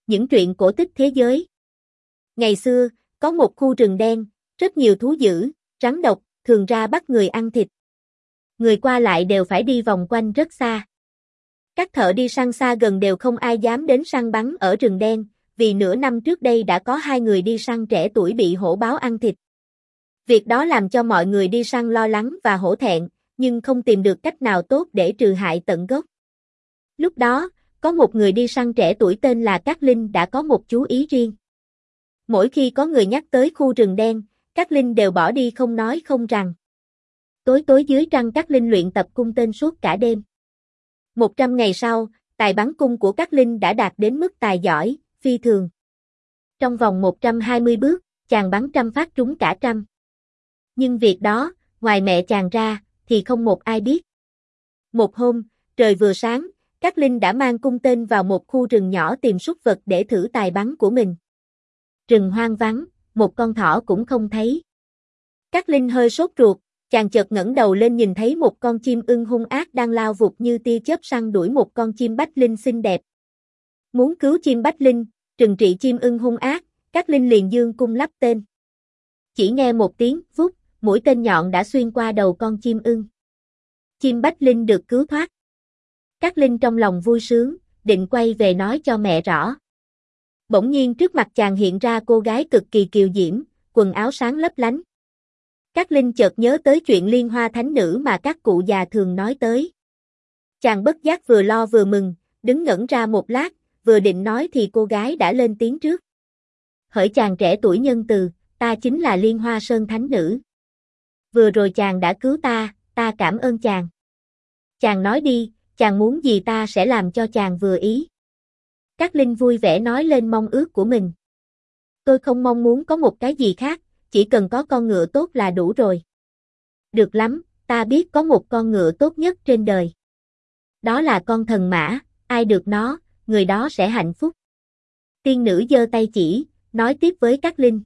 Những truyện cổ tích thế giới. Ngày xưa, có một khu rừng đen, rất nhiều thú dữ, rắn độc, thường ra bắt người ăn thịt. Người qua lại đều phải đi vòng quanh rất xa. Các thợ đi săn xa gần đều không ai dám đến săn bắn ở rừng đen, vì nửa năm trước đây đã có 2 người đi săn trẻ tuổi bị hổ báo ăn thịt. Việc đó làm cho mọi người đi săn lo lắng và hổ thẹn, nhưng không tìm được cách nào tốt để trừ hại tận gốc. Lúc đó, có một người đi săn trẻ tuổi tên là Cát Linh đã có một chú ý riêng. Mỗi khi có người nhắc tới khu rừng đen, Cát Linh đều bỏ đi không nói không rằng. Tối tối dưới trăng Cát Linh luyện tập cung tên suốt cả đêm. 100 ngày sau, tài bắn cung của Cát Linh đã đạt đến mức tài giỏi, phi thường. Trong vòng 120 bước, chàng bắn 100 phát trúng cả 100. Nhưng việc đó, ngoài mẹ chàng ra, thì không một ai biết. Một hôm, trời vừa sáng, Cát Linh đã mang cung tên vào một khu rừng nhỏ tìm súc vật để thử tài bắn của mình. Rừng hoang vắng, một con thỏ cũng không thấy. Cát Linh hơi sốt ruột, chàng chợt ngẩng đầu lên nhìn thấy một con chim ưng hung ác đang lao vụt như tia chớp săn đuổi một con chim bách linh xinh đẹp. Muốn cứu chim bách linh, trừng trị chim ưng hung ác, Cát Linh liền giương cung lắp tên. Chỉ nghe một tiếng vút, mũi tên nhọn đã xuyên qua đầu con chim ưng. Chim bách linh được cứu thoát. Cát Linh trong lòng vui sướng, định quay về nói cho mẹ rõ. Bỗng nhiên trước mặt chàng hiện ra cô gái cực kỳ kiều diễm, quần áo sáng lấp lánh. Cát Linh chợt nhớ tới chuyện Liên Hoa Thánh Nữ mà các cụ già thường nói tới. Chàng bất giác vừa lo vừa mừng, đứng ngẩn ra một lát, vừa định nói thì cô gái đã lên tiếng trước. Hỡi chàng trẻ tuổi nhân từ, ta chính là Liên Hoa Sơn Thánh Nữ. Vừa rồi chàng đã cứu ta cảm ơn chàng. Chàng nói đi, chàng muốn gì ta sẽ làm cho chàng vừa ý. Cát Linh vui vẻ nói lên mong ước của mình. Tôi không mong muốn có một cái gì khác, chỉ cần có con ngựa tốt là đủ rồi. Được lắm, ta biết có một con ngựa tốt nhất trên đời. Đó là con thần mã, ai được nó, người đó sẽ hạnh phúc. Tiên nữ giơ tay chỉ, nói tiếp với Cát Linh.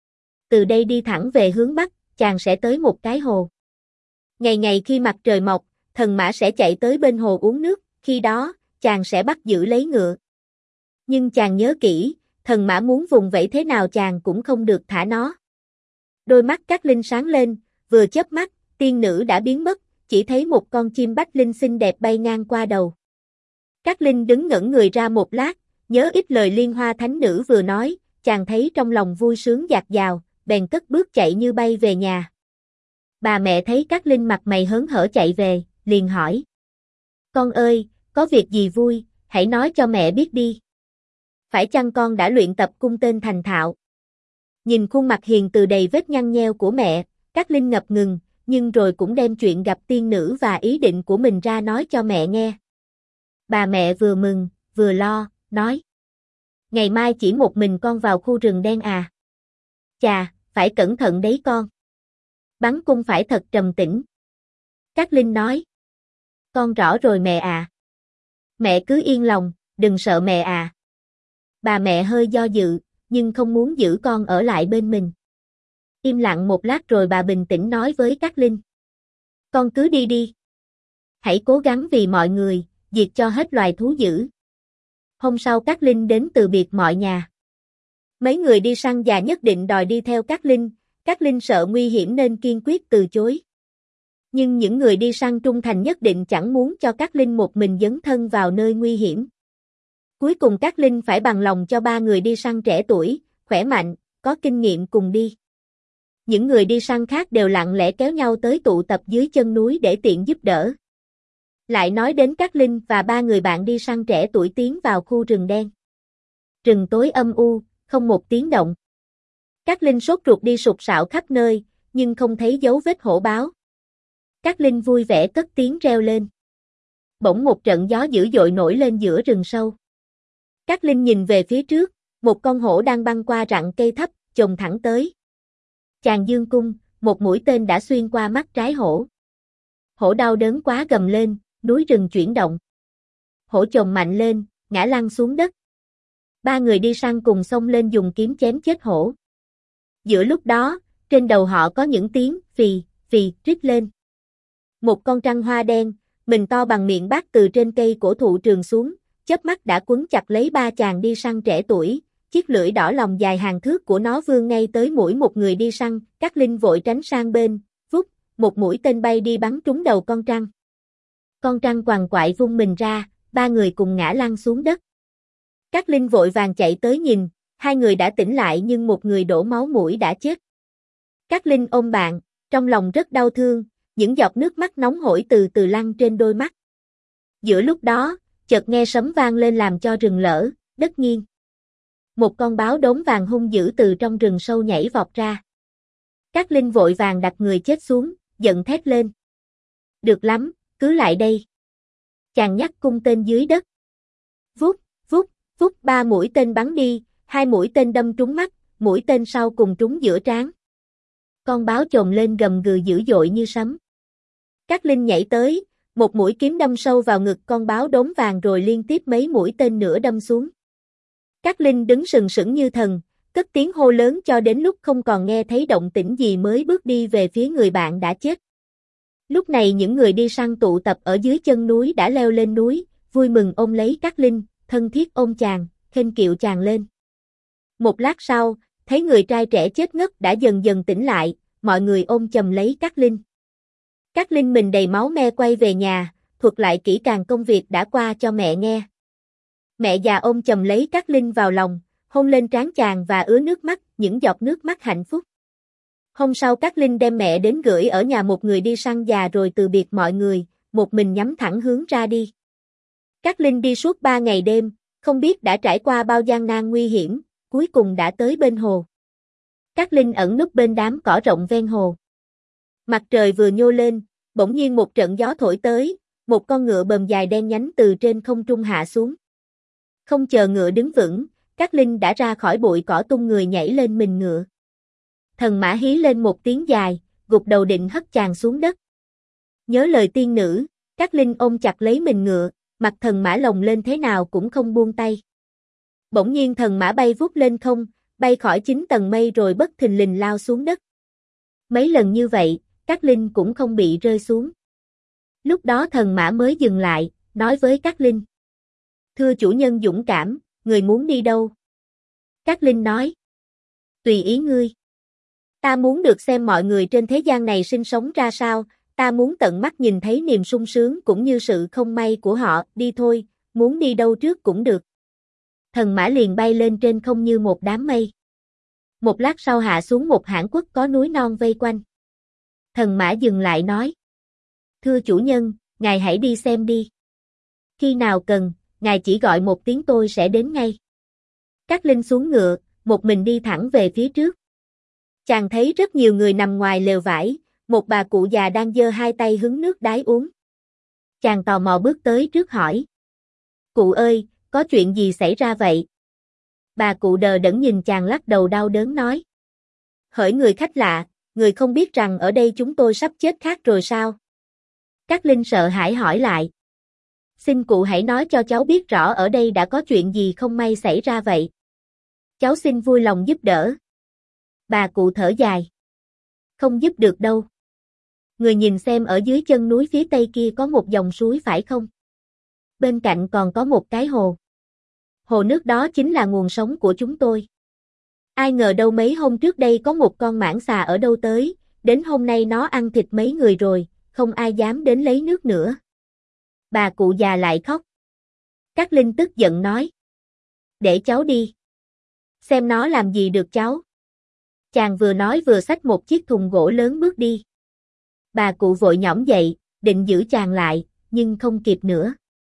Từ đây đi thẳng về hướng Bắc, chàng sẽ tới một cái hồ. Ngày ngày khi mặt trời mọc, thần mã sẽ chạy tới bên hồ uống nước, khi đó, chàng sẽ bắt giữ lấy ngựa. Nhưng chàng nhớ kỹ, thần mã muốn vùng vẫy thế nào chàng cũng không được thả nó. Đôi mắt Cát Linh sáng lên, vừa chớp mắt, tiên nữ đã biến mất, chỉ thấy một con chim bách linh xinh đẹp bay ngang qua đầu. Cát Linh đứng ngẩn người ra một lát, nhớ ít lời Liên Hoa Thánh Nữ vừa nói, chàng thấy trong lòng vui sướng dạt dào, bèn cất bước chạy như bay về nhà. Bà mẹ thấy Cát Linh mặt mày hớn hở chạy về, liền hỏi. Con ơi, có việc gì vui, hãy nói cho mẹ biết đi. Phải chăng con đã luyện tập cung tên thành thạo? Nhìn khuôn mặt hiền từ đầy vết nhăn nheo của mẹ, Cát Linh ngập ngừng, nhưng rồi cũng đem chuyện gặp tiên nữ và ý định của mình ra nói cho mẹ nghe. Bà mẹ vừa mừng, vừa lo, nói. Ngày mai chỉ một mình con vào khu rừng đen à? Chà, phải cẩn thận đấy con. Bắn cung phải thật trầm tĩnh. Cát Linh nói. Con rõ rồi mẹ à. Mẹ cứ yên lòng, đừng sợ mẹ à. Bà mẹ hơi do dự, nhưng không muốn giữ con ở lại bên mình. Im lặng một lát rồi bà bình tĩnh nói với Cát Linh. Con cứ đi đi. Hãy cố gắng vì mọi người, diệt cho hết loài thú dữ. Hôm sau Cát Linh đến từ biệt mọi nhà. Mấy người đi săn già nhất định đòi đi theo Cát Linh sợ nguy hiểm nên kiên quyết từ chối. Nhưng những người đi săn trung thành nhất định chẳng muốn cho Cát Linh một mình dấn thân vào nơi nguy hiểm. Cuối cùng Cát Linh phải bằng lòng cho 3 người đi săn trẻ tuổi, khỏe mạnh, có kinh nghiệm cùng đi. Những người đi săn khác đều lặng lẽ kéo nhau tới tụ tập dưới chân núi để tiện giúp đỡ. Lại nói đến Cát Linh và 3 người bạn đi săn trẻ tuổi tiến vào khu rừng đen. Rừng tối âm u, không một tiếng động. Cát Linh sốt ruột đi sục sạo khắp nơi, nhưng không thấy dấu vết hổ báo. Cát Linh vui vẻ cất tiếng reo lên. Bỗng một trận gió dữ dội nổi lên giữa rừng sâu. Cát Linh nhìn về phía trước, một con hổ đang băng qua rặng cây thấp, chồm thẳng tới. Chàng giương cung, một mũi tên đã xuyên qua mắt trái hổ. Hổ đau đớn quá gầm lên, núi rừng chuyển động. Hổ chồm mạnh lên, ngã lăn xuống đất. 3 người đi săn cùng xông lên dùng kiếm chém chết hổ. Giữa lúc đó, trên đầu họ có những tiếng phì, phì rít lên. Một con trăng hoa đen, mình to bằng miệng bát từ trên cây cổ thụ trườn xuống, chớp mắt đã quấn chặt lấy ba chàng đi săn trẻ tuổi, chiếc lưỡi đỏ lòng dài hàng thước của nó vươn ngay tới mũi một người đi săn, Cát Linh vội tránh sang bên, vút, một mũi tên bay đi bắn trúng đầu con trăng. Con trăng quằn quại vung mình ra, ba người cùng ngã lăn xuống đất. Cát Linh vội vàng chạy tới nhìn, hai người đã tỉnh lại nhưng một người đổ máu mũi đã chết. Cát Linh ôm bạn, trong lòng rất đau thương, những giọt nước mắt nóng hổi từ từ lăn trên đôi mắt. Giữa lúc đó, chợt nghe sấm vang lên làm cho rừng lở, đất nghiêng. Một con báo đốm vàng hung dữ từ trong rừng sâu nhảy vọt ra. Cát Linh vội vàng đặt người chết xuống, giận thét lên. Được lắm, cứ lại đây. Chàng nhắc cung tên dưới đất. Vút, vút, vút, ba mũi tên bắn đi, hai mũi tên đâm trúng mắt, mũi tên sau cùng trúng giữa trán. Con báo chồm lên gầm gừ dữ dội như sấm. Cát Linh nhảy tới, một mũi kiếm đâm sâu vào ngực con báo đốm vàng rồi liên tiếp mấy mũi tên nữa đâm xuống. Cát Linh đứng sừng sững như thần, cất tiếng hô lớn cho đến lúc không còn nghe thấy động tĩnh gì mới bước đi về phía người bạn đã chết. Lúc này những người đi săn tụ tập ở dưới chân núi đã leo lên núi, vui mừng ôm lấy Cát Linh, thân thiết ôm chàng, khênh kiệu chàng lên. Một lát sau, thấy người trai trẻ chết ngất đã dần dần tỉnh lại, mọi người ôm chầm lấy Cát Linh. Cát Linh mình đầy máu me quay về nhà, thuật lại kỹ càng công việc đã qua cho mẹ nghe. Mẹ già ôm chầm lấy Cát Linh vào lòng, hôn lên trán chàng và ứa nước mắt, những giọt nước mắt hạnh phúc. Hôm sau Cát Linh đem mẹ đến gửi ở nhà một người đi săn già rồi từ biệt mọi người, một mình nhắm thẳng hướng ra đi. Cát Linh đi suốt 3 ngày đêm, không biết đã trải qua bao gian nan nguy hiểm, cuối cùng đã tới bên hồ. Cát Linh ẩn núp bên đám cỏ rộng ven hồ. Mặt trời vừa nhô lên, bỗng nhiên một trận gió thổi tới, một con ngựa bờm dài đen nhánh từ trên không trung hạ xuống. Không chờ ngựa đứng vững, Cát Linh đã ra khỏi bụi cỏ tung người nhảy lên mình ngựa. Thần mã hí lên một tiếng dài, gục đầu định hất chàng xuống đất. Nhớ lời tiên nữ, Cát Linh ôm chặt lấy mình ngựa, mặt thần mã lồng lên thế nào cũng không buông tay. Bỗng nhiên thần mã bay vút lên không, bay khỏi 9 tầng mây rồi bất thình lình lao xuống đất. Mấy lần như vậy, Cát Linh cũng không bị rơi xuống. Lúc đó thần mã mới dừng lại, nói với Cát Linh. Thưa chủ nhân dũng cảm, người muốn đi đâu? Cát Linh nói. Tùy ý ngươi. Ta muốn được xem mọi người trên thế gian này sinh sống ra sao, ta muốn tận mắt nhìn thấy niềm sung sướng cũng như sự không may của họ, đi thôi, muốn đi đâu trước cũng được. Thần mã liền bay lên trên không như một đám mây. Một lát sau hạ xuống một hãng quốc có núi non vây quanh. Thần mã dừng lại nói. Thưa chủ nhân, ngài hãy đi xem đi. Khi nào cần, ngài chỉ gọi một tiếng tôi sẽ đến ngay. Cát Linh xuống ngựa, một mình đi thẳng về phía trước. Chàng thấy rất nhiều người nằm ngoài lều vải, một bà cụ già đang giơ hai tay hứng nước đái uống. Chàng tò mò bước tới trước hỏi. Cụ ơi, có chuyện gì xảy ra vậy? Bà cụ đờ đẫn nhìn chàng lắc đầu đau đớn nói. Hỡi người khách lạ, người không biết rằng ở đây chúng tôi sắp chết khát rồi sao? Cát Linh sợ hãi hỏi lại. Xin cụ hãy nói cho cháu biết rõ ở đây đã có chuyện gì không may xảy ra vậy. Cháu xin vui lòng giúp đỡ. Bà cụ thở dài. Không giúp được đâu. Người nhìn xem ở dưới chân núi phía tây kia có một dòng suối phải không? Bên cạnh còn có một cái hồ. Hồ nước đó chính là nguồn sống của chúng tôi. Ai ngờ đâu mấy hôm trước đây có một con mãng xà ở đâu tới, đến hôm nay nó ăn thịt mấy người rồi, không ai dám đến lấy nước nữa. Bà cụ già lại khóc. Cát Linh tức giận nói. Để cháu đi. Xem nó làm gì được cháu. Chàng vừa nói vừa xách một chiếc thùng gỗ lớn bước đi. Bà cụ vội nhõm dậy, định giữ chàng lại, nhưng không kịp nữa.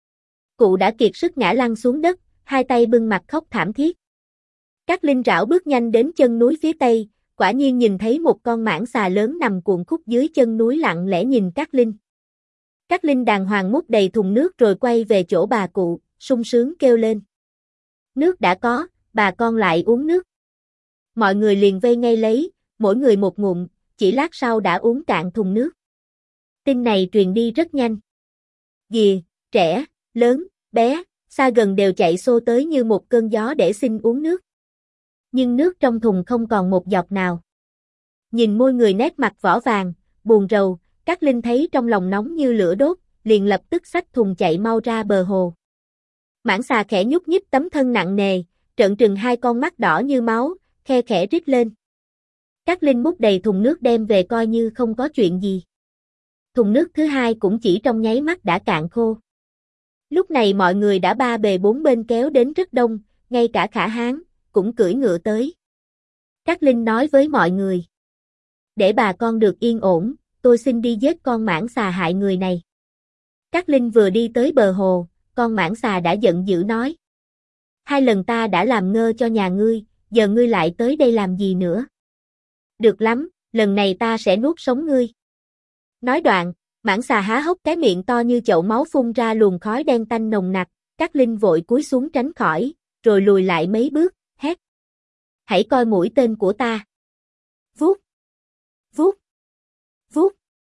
Cụ đã kiệt sức ngã lăn xuống đất, hai tay bưng mặt khóc thảm thiết. Cát Linh rảo bước nhanh đến chân núi phía tây, quả nhiên nhìn thấy một con mãng xà lớn nằm cuộn khúc dưới chân núi lặng lẽ nhìn Cát Linh. Cát Linh đàng hoàng múc đầy thùng nước rồi quay về chỗ bà cụ, sung sướng kêu lên. Nước đã có, bà con lại uống nước. Mọi người liền vây ngay lấy, mỗi người một ngụm, chỉ lát sau đã uống cạn thùng nước. Tin này truyền đi rất nhanh. Gìa, trẻ, lớn, bé, xa gần đều chạy xô tới như một cơn gió để xin uống nước. Nhưng nước trong thùng không còn một giọt nào. Nhìn môi người nét mặt vỏ vàng, buồn rầu, Cát Linh thấy trong lòng nóng như lửa đốt, liền lập tức xách thùng chạy mau ra bờ hồ. Mãng xà khẽ nhúc nhích tấm thân nặng nề, trợn trừng hai con mắt đỏ như máu, khe khẽ rít lên. Cát Linh múc đầy thùng nước đem về coi như không có chuyện gì. Thùng nước thứ hai cũng chỉ trong nháy mắt đã cạn khô. Lúc này mọi người đã ba bề bốn bên kéo đến rất đông, ngay cả Khả Hán cũng cưỡi ngựa tới. Cát Linh nói với mọi người: để bà con được yên ổn, tôi xin đi giết con mãng xà hại người này. Cát Linh vừa đi tới bờ hồ, con mãng xà đã giận dữ nói: hai lần ta đã làm ngơ cho nhà ngươi, giờ ngươi lại tới đây làm gì nữa? Được lắm, lần này ta sẽ nuốt sống ngươi. Nói đoạn, mãng xà há hốc cái miệng to như chậu máu phun ra luồng khói đen tanh nồng nặc. Cát Linh vội cúi xuống tránh khỏi, rồi lùi lại mấy bước, hét: hãy coi mũi tên của ta. Vút, vút, vút.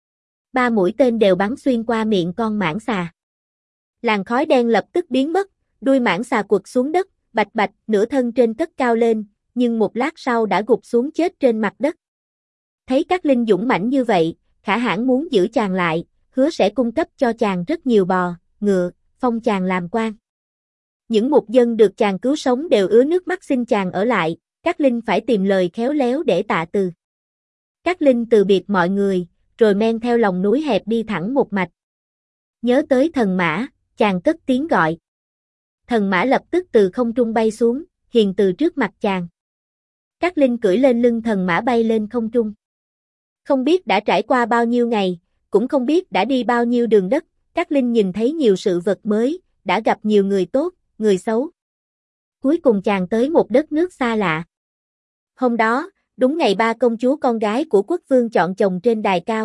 3 mũi tên đều bắn xuyên qua miệng con mãng xà. Làn khói đen lập tức biến mất, đuôi mãng xà quật xuống đất, bạch bạch, nửa thân trên cất cao lên, nhưng một lát sau đã gục xuống chết trên mặt đất. Thấy Cát Linh dũng mãnh như vậy, Khả Hãn muốn giữ chàng lại, hứa sẽ cung cấp cho chàng rất nhiều bò, ngựa, phong chàng làm quan. Những mục dân được chàng cứu sống đều ứa nước mắt xin chàng ở lại, Cát Linh phải tìm lời khéo léo để tạ từ. Cát Linh từ biệt mọi người, rồi men theo lòng núi hẹp đi thẳng một mạch. Nhớ tới thần mã, chàng cất tiếng gọi. Thần mã lập tức từ không trung bay xuống, hiền từ trước mặt chàng. Cát Linh cưỡi lên lưng thần mã bay lên không trung. Không biết đã trải qua bao nhiêu ngày, cũng không biết đã đi bao nhiêu đường đất, Cát Linh nhìn thấy nhiều sự vật mới, đã gặp nhiều người tốt, người xấu. Cuối cùng chàng tới một đất nước xa lạ. Hôm đó, đúng ngày 3 công chúa con gái của quốc vương chọn chồng trên đài cao.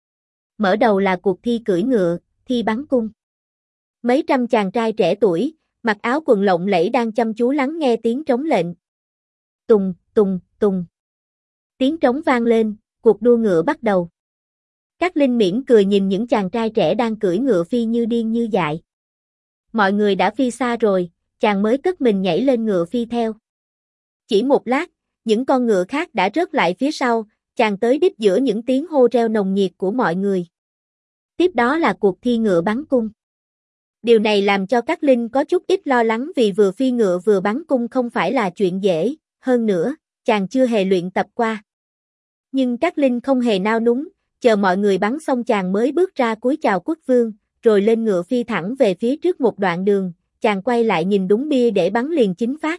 Mở đầu là cuộc thi cưỡi ngựa, thi bắn cung. Mấy trăm chàng trai trẻ tuổi, mặc áo quần lộng lẫy đang chăm chú lắng nghe tiếng trống lệnh. Tùng, tùng, tùng. Tiếng trống vang lên, cuộc đua ngựa bắt đầu. Cát Linh mỉm cười nhìn những chàng trai trẻ đang cưỡi ngựa phi như điên như dại. Mọi người đã phi xa rồi, chàng mới cất mình nhảy lên ngựa phi theo. Chỉ một lát, những con ngựa khác đã rớt lại phía sau, chàng tới đích giữa những tiếng hô reo nồng nhiệt của mọi người. Tiếp đó là cuộc thi ngựa bắn cung. Điều này làm cho Cát Linh có chút ít lo lắng vì vừa phi ngựa vừa bắn cung không phải là chuyện dễ, hơn nữa, chàng chưa hề luyện tập qua. Nhưng Cát Linh không hề nao núng, chờ mọi người bắn xong chàng mới bước ra cúi chào quốc vương, rồi lên ngựa phi thẳng về phía trước một đoạn đường, chàng quay lại nhìn đúng bia để bắn liền 9 phát.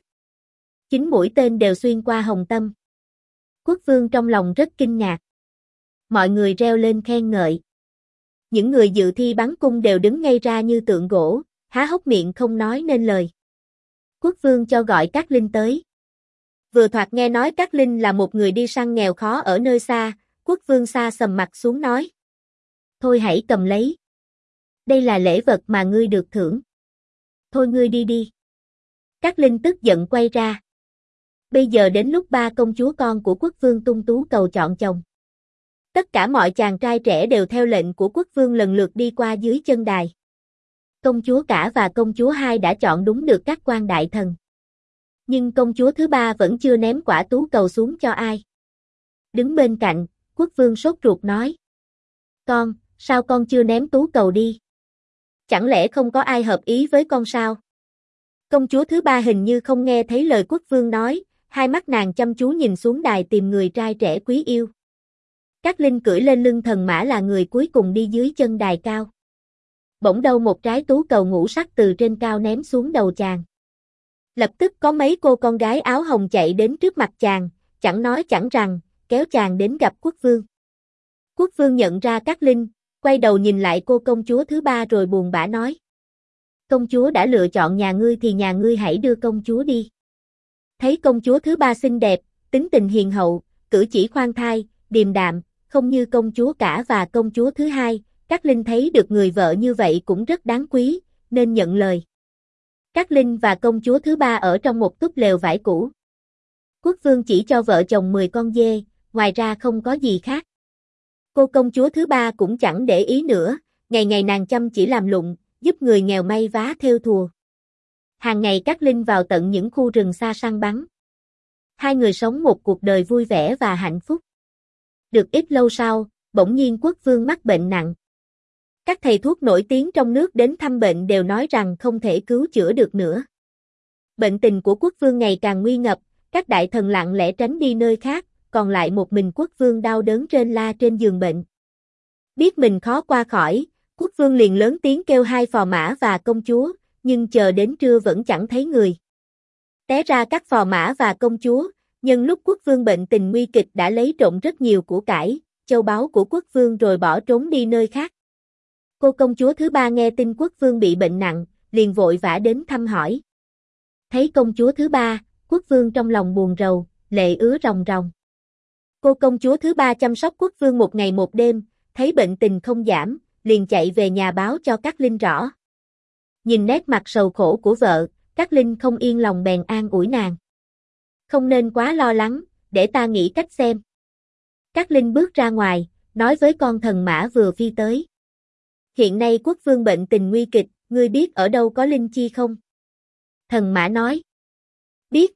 9 mũi tên đều xuyên qua hồng tâm. Quốc vương trong lòng rất kinh ngạc. Mọi người reo lên khen ngợi. Những người dự thi bắn cung đều đứng ngây ra như tượng gỗ, há hốc miệng không nói nên lời. Quốc vương cho gọi Cát Linh tới. Vừa thoạt nghe nói Cát Linh là một người đi săn nghèo khó ở nơi xa, quốc vương sa sầm mặt xuống nói: thôi hãy cầm lấy. Đây là lễ vật mà ngươi được thưởng. Thôi ngươi đi đi. Cát Linh tức giận quay ra. Bây giờ đến lúc 3 công chúa con của quốc vương tung tú cầu chọn chồng. Tất cả mọi chàng trai trẻ đều theo lệnh của quốc vương lần lượt đi qua dưới chân đài. Công chúa cả và công chúa hai đã chọn đúng được các quan đại thần. Nhưng công chúa thứ 3 vẫn chưa ném quả tú cầu xuống cho ai. Đứng bên cạnh, quốc vương sốt ruột nói: con, sao con chưa ném tú cầu đi? Chẳng lẽ không có ai hợp ý với con sao? Công chúa thứ 3 hình như không nghe thấy lời quốc vương nói, hai mắt nàng chăm chú nhìn xuống đài tìm người trai trẻ quý yêu. Cát Linh cưỡi lên lưng thần mã là người cuối cùng đi dưới chân đài cao. Bỗng đâu một trái tú cầu ngũ sắc từ trên cao ném xuống đầu chàng. Lập tức có mấy cô con gái áo hồng chạy đến trước mặt chàng, chẳng nói chẳng rằng, kéo chàng đến gặp quốc vương. Quốc vương nhận ra Cát Linh, quay đầu nhìn lại cô công chúa thứ 3 rồi buồn bã nói: công chúa đã lựa chọn nhà ngươi thì nhà ngươi hãy đưa công chúa đi. Thấy công chúa thứ 3 xinh đẹp, tính tình hiền hậu, cử chỉ khoan thai, điềm đạm, không như công chúa cả và công chúa thứ 2, Cát Linh thấy được người vợ như vậy cũng rất đáng quý, nên nhận lời. Cát Linh và công chúa thứ 3 ở trong một túp lều vải cũ. Quốc vương chỉ cho vợ chồng 10 con dê, ngoài ra không có gì khác. Cô công chúa thứ 3 cũng chẳng để ý nữa, ngày ngày nàng chăm chỉ làm lụng, giúp người nghèo may vá thêu thùa. Hàng ngày Cát Linh vào tận những khu rừng xa săn bắn. Hai người sống một cuộc đời vui vẻ và hạnh phúc. Được ít lâu sau, bỗng nhiên quốc vương mắc bệnh nặng. Các thầy thuốc nổi tiếng trong nước đến thăm bệnh đều nói rằng không thể cứu chữa được nữa. Bệnh tình của quốc vương ngày càng nguy ngập, các đại thần lặng lẽ tránh đi nơi khác, còn lại một mình quốc vương đau đớn rên la trên giường bệnh. Biết mình khó qua khỏi, quốc vương liền lớn tiếng kêu hai phò mã và công chúa, nhưng chờ đến trưa vẫn chẳng thấy người. Té ra các phò mã và công chúa, nhân lúc quốc vương bệnh tình nguy kịch đã lấy trộm rất nhiều của cải, châu báu của quốc vương rồi bỏ trốn đi nơi khác. Cô công chúa thứ ba nghe tin quốc vương bị bệnh nặng, liền vội vã đến thăm hỏi. Thấy công chúa thứ ba, quốc vương trong lòng buồn rầu, lệ ứa ròng ròng. Cô công chúa thứ ba chăm sóc quốc vương một ngày một đêm, thấy bệnh tình không giảm, liền chạy về nhà báo cho Cát Linh rõ. Nhìn nét mặt sầu khổ của vợ, Cát Linh không yên lòng bèn an ủi nàng. Không nên quá lo lắng, để ta nghĩ cách xem. Cát Linh bước ra ngoài, nói với con thần mã vừa phi tới. Hiện nay quốc vương bệnh tình nguy kịch, ngươi biết ở đâu có linh chi không? Thần mã nói. Biết.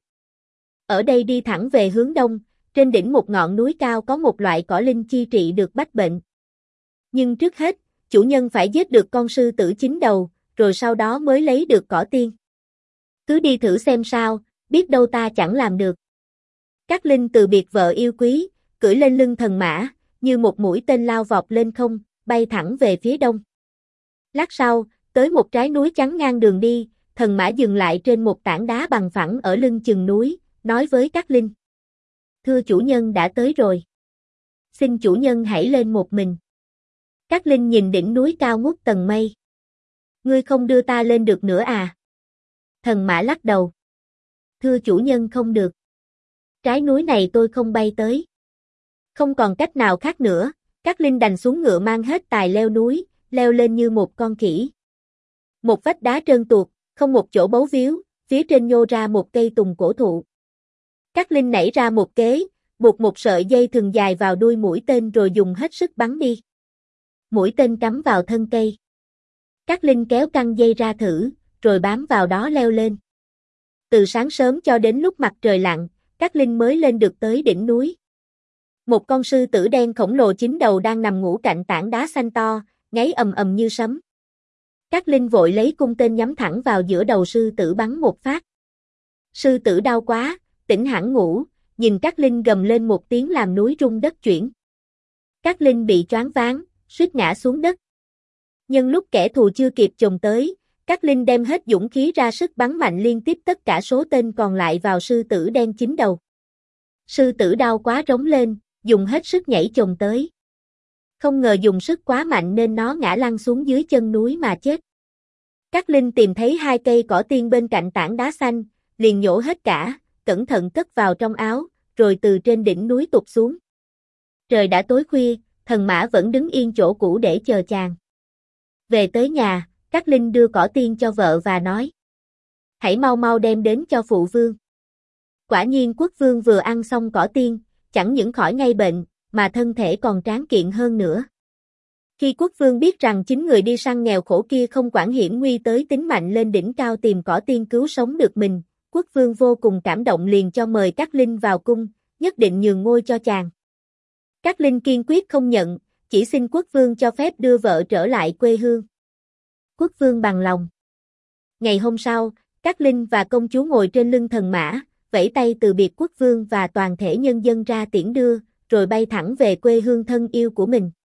Ở đây đi thẳng về hướng đông, trên đỉnh một ngọn núi cao có một loại cỏ linh chi trị được bách bệnh. Nhưng trước hết, chủ nhân phải giết được con sư tử 9 đầu, rồi sau đó mới lấy được cỏ tiên. Cứ đi thử xem sao, biết đâu ta chẳng làm được. Cát Linh từ biệt vợ yêu quý, cưỡi lên lưng thần mã, như một mũi tên lao vọt lên không, bay thẳng về phía đông. Lát sau, tới một trái núi chắn ngang đường đi, thần mã dừng lại trên một tảng đá bằng phẳng ở lưng chừng núi, nói với Cát Linh. Thưa chủ nhân đã tới rồi. Xin chủ nhân hãy lên một mình. Cát Linh nhìn đỉnh núi cao ngút tầng mây. Ngươi không đưa ta lên được nữa à? Thần mã lắc đầu. Thưa chủ nhân không được. Trái núi này tôi không bay tới. Không còn cách nào khác nữa, Cát Linh đành xuống ngựa mang hết tài leo núi, leo lên như một con khỉ. Một vách đá trơn tuột, không một chỗ bấu víu, phía trên nhô ra một cây tùng cổ thụ. Cát Linh nảy ra một kế, buộc một sợi dây thừng dài vào đuôi mũi tên rồi dùng hết sức bắn đi. Mũi tên cắm vào thân cây. Cát Linh kéo căng dây ra thử, rồi bám vào đó leo lên. Từ sáng sớm cho đến lúc mặt trời lặn, Cát Linh mới lên được tới đỉnh núi. Một con sư tử đen khổng lồ 9 đầu đang nằm ngủ cạnh tảng đá xanh to, ngáy ầm ầm như sấm. Cát Linh vội lấy cung tên nhắm thẳng vào giữa đầu sư tử bắn một phát. Sư tử đau quá, tỉnh hẳn ngủ, nhìn Cát Linh gầm lên một tiếng làm núi rung đất chuyển. Cát Linh bị choáng váng, suýt ngã xuống đất. Nhưng lúc kẻ thù chưa kịp chồm tới, Cát Linh đem hết dũng khí ra sức bắn mạnh liên tiếp tất cả số tên còn lại vào sư tử đen 9 đầu. Sư tử đau quá rống lên, dùng hết sức nhảy chồm tới. Không ngờ dùng sức quá mạnh nên nó ngã lăn xuống dưới chân núi mà chết. Cát Linh tìm thấy 2 cây cỏ tiên bên cạnh tảng đá xanh, liền nhổ hết cả, cẩn thận cất vào trong áo, rồi từ trên đỉnh núi tụt xuống. Trời đã tối khuya, thần mã vẫn đứng yên chỗ cũ để chờ chàng. Về tới nhà, Cát Linh đưa cỏ tiên cho vợ và nói. Hãy mau mau đem đến cho phụ vương. Quả nhiên quốc vương vừa ăn xong cỏ tiên, chẳng những khỏi ngay bệnh, mà thân thể còn tráng kiện hơn nữa. Khi quốc vương biết rằng 9 người đi săn nghèo khổ kia không quản hiểm nguy tới tính mạnh lên đỉnh cao tìm cỏ tiên cứu sống được mình, quốc vương vô cùng cảm động liền cho mời Cát Linh vào cung, nhất định nhường ngôi cho chàng. Cát Linh kiên quyết không nhận, chỉ xin quốc vương cho phép đưa vợ trở lại quê hương. Quốc vương bằng lòng. Ngày hôm sau, Cát Linh và công chúa ngồi trên lưng thần mã, vẫy tay từ biệt quốc vương và toàn thể nhân dân ra tiễn đưa, rồi bay thẳng về quê hương thân yêu của mình.